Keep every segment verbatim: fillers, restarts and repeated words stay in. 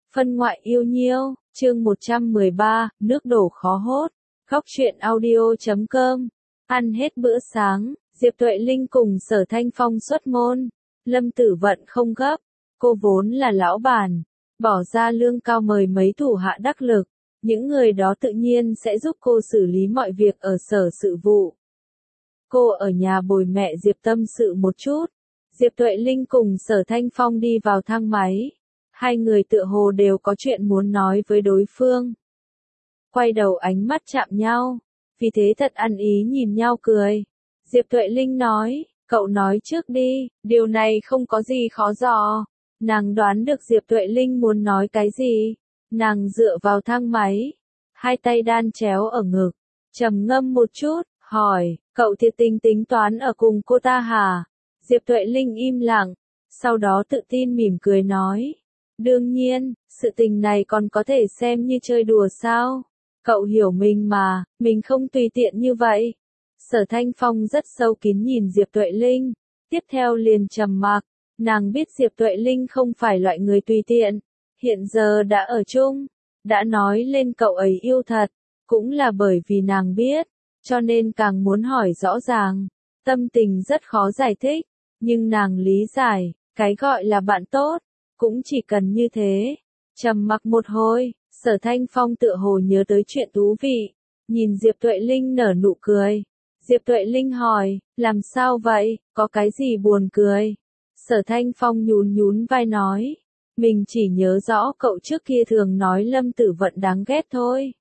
Phân ngoại yêu nhiêu, chương một trăm mười ba, nước đổ khó hốt. Góc truyện audio chấm com. Ăn hết bữa sáng, Diệp Tuệ Linh cùng Sở Thanh Phong xuất môn. Lâm Tử Vận không gấp, cô vốn là lão bản, bỏ ra lương cao mời mấy thủ hạ đắc lực. Những người đó tự nhiên sẽ giúp cô xử lý mọi việc ở sở sự vụ. Cô ở nhà bồi mẹ Diệp tâm sự một chút. Diệp Tuệ Linh cùng Sở Thanh Phong đi vào thang máy. Hai người tựa hồ đều có chuyện muốn nói với đối phương. Quay đầu ánh mắt chạm nhau, vì thế thật ăn ý nhìn nhau cười. Diệp Tuệ Linh nói, cậu nói trước đi, điều này không có gì khó dò. Nàng đoán được Diệp Tuệ Linh muốn nói cái gì. Nàng dựa vào thang máy, hai tay đan chéo ở ngực, trầm ngâm một chút, hỏi, cậu thiệt tình tính toán ở cùng cô ta hả? Diệp Tuệ Linh im lặng, sau đó tự tin mỉm cười nói. Đương nhiên, sự tình này còn có thể xem như chơi đùa sao? Cậu hiểu mình mà, mình không tùy tiện như vậy. Sở Thanh Phong rất sâu kín nhìn Diệp Tuệ Linh, tiếp theo liền trầm mặc, nàng biết Diệp Tuệ Linh không phải loại người tùy tiện, hiện giờ đã ở chung, đã nói lên cậu ấy yêu thật, cũng là bởi vì nàng biết, cho nên càng muốn hỏi rõ ràng, tâm tình rất khó giải thích, nhưng nàng lý giải, cái gọi là bạn tốt. Cũng chỉ cần như thế. Trầm mặc một hồi, Sở Thanh Phong tựa hồ nhớ tới chuyện thú vị, nhìn Diệp Tuệ Linh nở nụ cười. Diệp Tuệ Linh hỏi, làm sao vậy, có cái gì buồn cười? Sở Thanh Phong nhún nhún vai nói, mình chỉ nhớ rõ cậu trước kia thường nói Lâm Tử Vận đáng ghét thôi.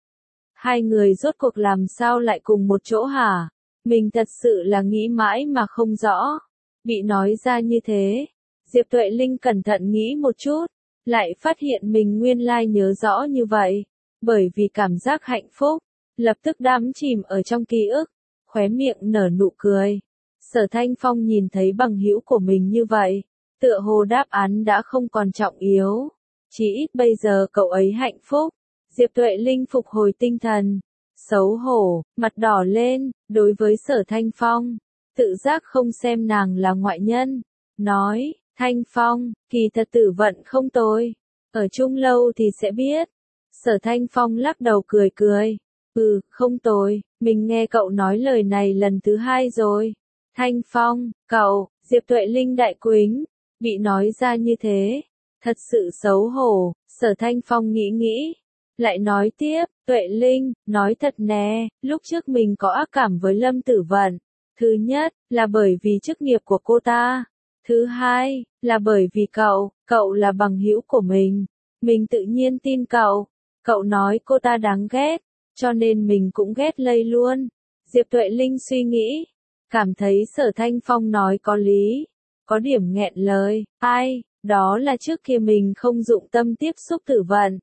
Hai người rốt cuộc làm sao lại cùng một chỗ hả? Mình thật sự là nghĩ mãi mà không rõ. Bị nói ra như thế. Diệp Tuệ Linh cẩn thận nghĩ một chút, lại phát hiện mình nguyên lai nhớ rõ như vậy, bởi vì cảm giác hạnh phúc, lập tức đắm chìm ở trong ký ức, khóe miệng nở nụ cười. Sở Thanh Phong nhìn thấy bằng hữu của mình như vậy, tựa hồ đáp án đã không còn trọng yếu, chỉ ít bây giờ cậu ấy hạnh phúc. Diệp Tuệ Linh phục hồi tinh thần, xấu hổ, mặt đỏ lên, đối với Sở Thanh Phong, tự giác không xem nàng là ngoại nhân, nói. Thanh Phong, kỳ thật Tử Vận không tồi. Ở chung lâu thì sẽ biết. Sở Thanh Phong lắc đầu cười cười. Ừ, không tồi, mình nghe cậu nói lời này lần thứ hai rồi. Thanh Phong, cậu, Diệp Tuệ Linh đại quính, bị nói ra như thế. Thật sự xấu hổ, Sở Thanh Phong nghĩ nghĩ. Lại nói tiếp, Tuệ Linh, nói thật nè, lúc trước mình có ác cảm với Lâm Tử Vận. Thứ nhất, là bởi vì chức nghiệp của cô ta. Thứ hai, là bởi vì cậu, cậu là bằng hữu của mình. Mình tự nhiên tin cậu. Cậu nói cô ta đáng ghét, cho nên mình cũng ghét lây luôn. Diệp Tuệ Linh suy nghĩ, cảm thấy Sở Thanh Phong nói có lý, có điểm nghẹn lời. Ai, đó là trước kia mình không dụng tâm tiếp xúc Tử Vận.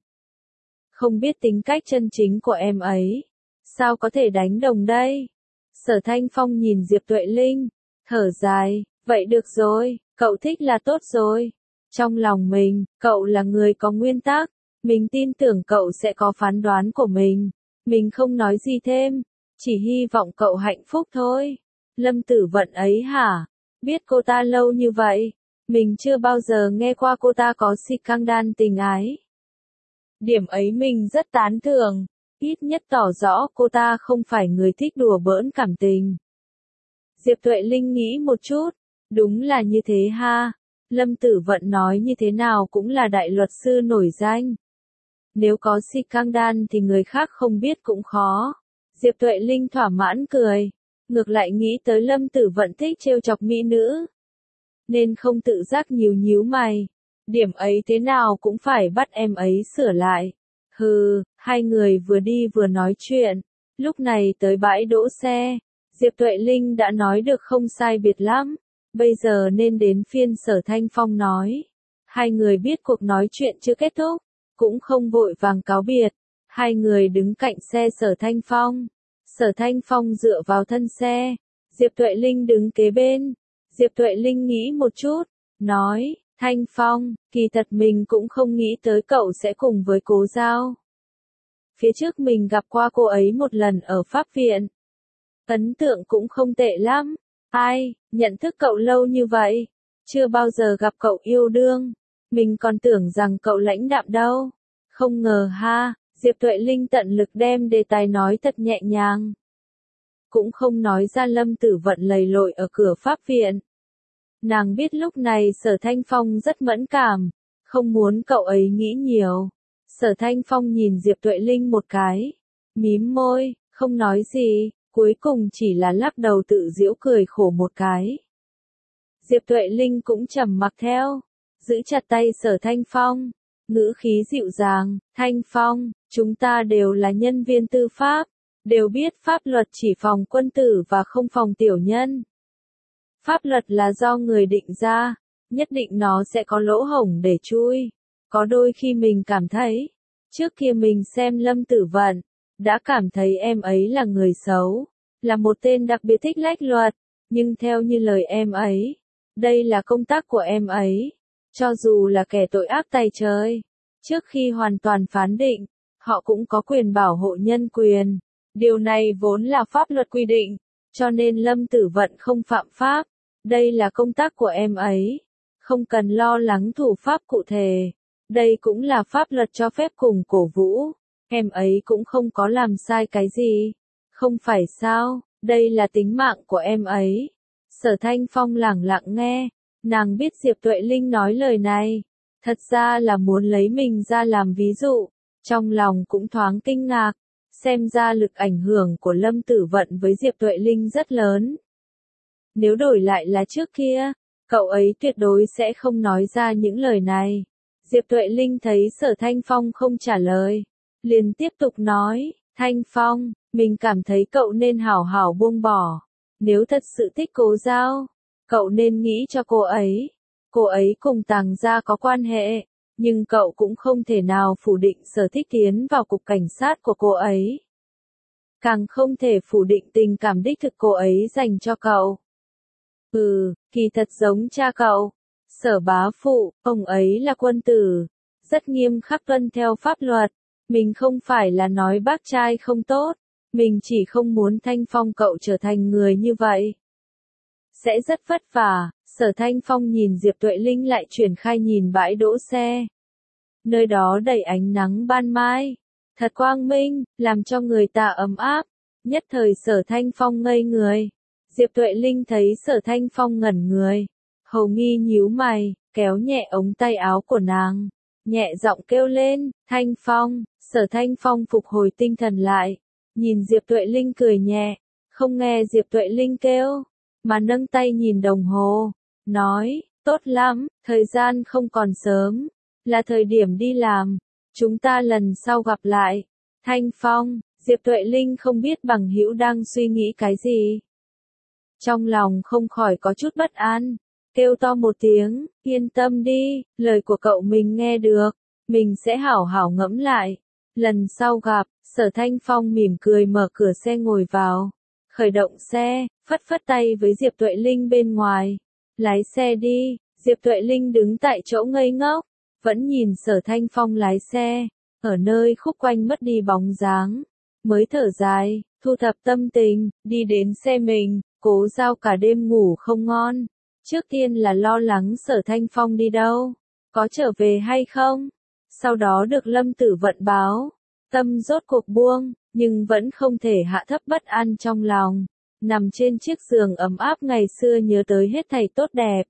Không biết tính cách chân chính của em ấy. Sao có thể đánh đồng đây? Sở Thanh Phong nhìn Diệp Tuệ Linh, thở dài. Vậy được rồi, cậu thích là tốt rồi. Trong lòng mình, cậu là người có nguyên tắc. Mình tin tưởng cậu sẽ có phán đoán của mình. Mình không nói gì thêm. Chỉ hy vọng cậu hạnh phúc thôi. Lâm Tử Vận ấy hả? Biết cô ta lâu như vậy. Mình chưa bao giờ nghe qua cô ta có si căng đan tình ái. Điểm ấy mình rất tán thưởng. Ít nhất tỏ rõ cô ta không phải người thích đùa bỡn cảm tình. Diệp Tuệ Linh nghĩ một chút. Đúng là như thế ha. Lâm Tử Vận nói như thế nào cũng là đại luật sư nổi danh. Nếu có si căng đan thì người khác không biết cũng khó. Diệp Tuệ Linh thỏa mãn cười. Ngược lại nghĩ tới Lâm Tử Vận thích trêu chọc mỹ nữ. Nên không tự giác nhíu nhíu mày. Điểm ấy thế nào cũng phải bắt em ấy sửa lại. Hừ, hai người vừa đi vừa nói chuyện. Lúc này tới bãi đỗ xe. Diệp Tuệ Linh đã nói được không sai biệt lắm. Bây giờ nên đến phiên Sở Thanh Phong nói. Hai người biết cuộc nói chuyện chưa kết thúc, cũng không vội vàng cáo biệt. Hai người đứng cạnh xe Sở Thanh Phong. Sở Thanh Phong dựa vào thân xe. Diệp Tuệ Linh đứng kế bên. Diệp Tuệ Linh nghĩ một chút, nói, Thanh Phong, kỳ thật mình cũng không nghĩ tới cậu sẽ cùng với Cố Giao. Phía trước mình gặp qua cô ấy một lần ở Pháp viện. Ấn tượng cũng không tệ lắm. Ai, nhận thức cậu lâu như vậy, chưa bao giờ gặp cậu yêu đương. Mình còn tưởng rằng cậu lãnh đạm đâu. Không ngờ ha, Diệp Tuệ Linh tận lực đem đề tài nói thật nhẹ nhàng. Cũng không nói ra Lâm Tử Vận lầy lội ở cửa pháp viện. Nàng biết lúc này Sở Thanh Phong rất mẫn cảm, không muốn cậu ấy nghĩ nhiều. Sở Thanh Phong nhìn Diệp Tuệ Linh một cái, mím môi, không nói gì, cuối cùng chỉ là lắc đầu tự giễu cười khổ một cái. Diệp Tuệ Linh cũng trầm mặc theo, giữ chặt tay Sở Thanh Phong, ngữ khí dịu dàng, Thanh Phong, chúng ta đều là nhân viên tư pháp, đều biết pháp luật chỉ phòng quân tử và không phòng tiểu nhân. Pháp luật là do người định ra, nhất định nó sẽ có lỗ hổng để chui. Có đôi khi mình cảm thấy, trước kia mình xem Lâm Tử Vận, đã cảm thấy em ấy là người xấu, là một tên đặc biệt thích lách luật, nhưng theo như lời em ấy, đây là công tác của em ấy, cho dù là kẻ tội ác tày trời, trước khi hoàn toàn phán định, họ cũng có quyền bảo hộ nhân quyền, điều này vốn là pháp luật quy định, cho nên Lâm Tử Vận không phạm pháp, đây là công tác của em ấy, không cần lo lắng thủ pháp cụ thể. Đây cũng là pháp luật cho phép cùng cổ vũ, em ấy cũng không có làm sai cái gì, không phải sao, đây là tính mạng của em ấy. Sở Thanh Phong lẳng lặng nghe, nàng biết Diệp Tuệ Linh nói lời này, thật ra là muốn lấy mình ra làm ví dụ, trong lòng cũng thoáng kinh ngạc, xem ra lực ảnh hưởng của Lâm Tử Vận với Diệp Tuệ Linh rất lớn. Nếu đổi lại là trước kia, cậu ấy tuyệt đối sẽ không nói ra những lời này. Diệp Tuệ Linh thấy Sở Thanh Phong không trả lời, liền tiếp tục nói, Thanh Phong, mình cảm thấy cậu nên hảo hảo buông bỏ. Nếu thật sự thích Cố Giao, cậu nên nghĩ cho cô ấy. Cô ấy cùng Tàng gia có quan hệ, nhưng cậu cũng không thể nào phủ định Sở Thích tiến vào cục cảnh sát của cô ấy. Càng không thể phủ định tình cảm đích thực cô ấy dành cho cậu. Ừ, kỳ thật giống cha cậu. Sở bá phụ, ông ấy là quân tử, rất nghiêm khắc tuân theo pháp luật. Mình không phải là nói bác trai không tốt, mình chỉ không muốn Thanh Phong cậu trở thành người như vậy. Sẽ rất vất vả. Sở Thanh Phong nhìn Diệp Tuệ Linh lại chuyển khai nhìn bãi đỗ xe. Nơi đó đầy ánh nắng ban mai, thật quang minh, làm cho người ta ấm áp. Nhất thời Sở Thanh Phong ngây người. Diệp Tuệ Linh thấy Sở Thanh Phong ngẩn người. Hầu nghi nhíu mày, kéo nhẹ ống tay áo của nàng, nhẹ giọng kêu lên, Thanh Phong. Sở Thanh Phong phục hồi tinh thần lại, nhìn Diệp Tuệ Linh cười nhẹ, không nghe Diệp Tuệ Linh kêu, mà nâng tay nhìn đồng hồ, nói, tốt lắm, thời gian không còn sớm, là thời điểm đi làm, chúng ta lần sau gặp lại. Thanh Phong, Diệp Tuệ Linh không biết bằng hữu đang suy nghĩ cái gì. Trong lòng không khỏi có chút bất an. Kêu to một tiếng, yên tâm đi, lời của cậu mình nghe được, mình sẽ hảo hảo ngẫm lại. Lần sau gặp, Sở Thanh Phong mỉm cười mở cửa xe ngồi vào, khởi động xe, phất phất tay với Diệp Tuệ Linh bên ngoài. Lái xe đi. Diệp Tuệ Linh đứng tại chỗ ngây ngốc, vẫn nhìn Sở Thanh Phong lái xe, ở nơi khúc quanh mất đi bóng dáng, mới thở dài, thu thập tâm tình, đi đến xe mình. Cố Giao cả đêm ngủ không ngon. Trước tiên là lo lắng Sở Thanh Phong đi đâu, có trở về hay không. Sau đó được Lâm Tử Vận báo, tâm rốt cuộc buông, nhưng vẫn không thể hạ thấp bất an trong lòng. Nằm trên chiếc giường ấm áp ngày xưa nhớ tới hết thảy tốt đẹp.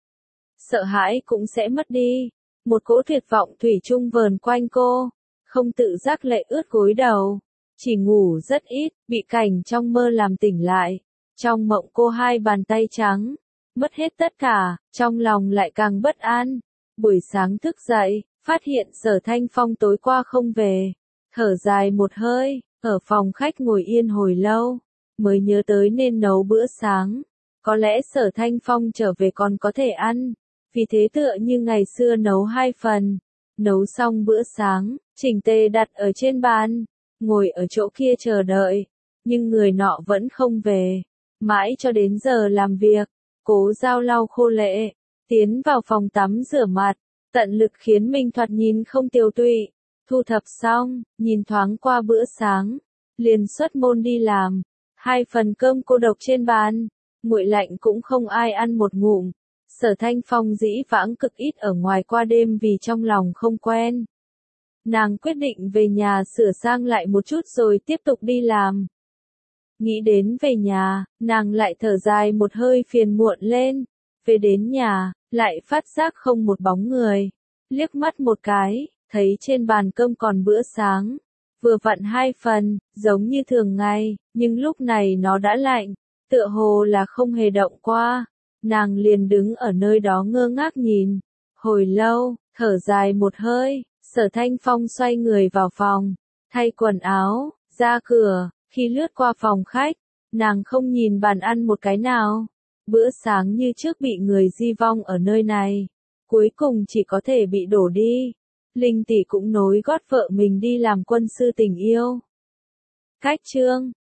Sợ hãi cũng sẽ mất đi. Một cỗ tuyệt vọng thủy chung vờn quanh cô, không tự giác lệ ướt gối đầu. Chỉ ngủ rất ít, bị cảnh trong mơ làm tỉnh lại. Trong mộng cô hai bàn tay trắng, mất hết tất cả, trong lòng lại càng bất an. Buổi sáng thức dậy, phát hiện Sở Thanh Phong tối qua không về, thở dài một hơi, ở phòng khách ngồi yên hồi lâu, mới nhớ tới nên nấu bữa sáng. Có lẽ Sở Thanh Phong trở về còn có thể ăn, vì thế tựa như ngày xưa nấu hai phần. Nấu xong bữa sáng, chỉnh tề đặt ở trên bàn, ngồi ở chỗ kia chờ đợi, nhưng người nọ vẫn không về. Mãi cho đến giờ làm việc, Cố Giao lau khô lệ, tiến vào phòng tắm rửa mặt, tận lực khiến mình thoạt nhìn không tiều tụy. Thu thập xong, nhìn thoáng qua bữa sáng, liền xuất môn đi làm. Hai phần cơm cô độc trên bàn, nguội lạnh cũng không ai ăn một ngụm. Sở Thanh Phong dĩ vãng cực ít ở ngoài qua đêm vì trong lòng không quen. Nàng quyết định về nhà sửa sang lại một chút rồi tiếp tục đi làm. Nghĩ đến về nhà, nàng lại thở dài một hơi phiền muộn lên. Về đến nhà, lại phát giác không một bóng người. Liếc mắt một cái, thấy trên bàn cơm còn bữa sáng. Vừa vặn hai phần, giống như thường ngày, nhưng lúc này nó đã lạnh, tựa hồ là không hề động qua. Nàng liền đứng ở nơi đó ngơ ngác nhìn. Hồi lâu, thở dài một hơi, Sở Thanh Phong xoay người vào phòng, thay quần áo, ra cửa. Khi lướt qua phòng khách, nàng không nhìn bàn ăn một cái nào. Bữa sáng như trước bị người di vong ở nơi này, cuối cùng chỉ có thể bị đổ đi. Linh tỷ cũng nối gót vợ mình đi làm quân sư tình yêu. Cách chương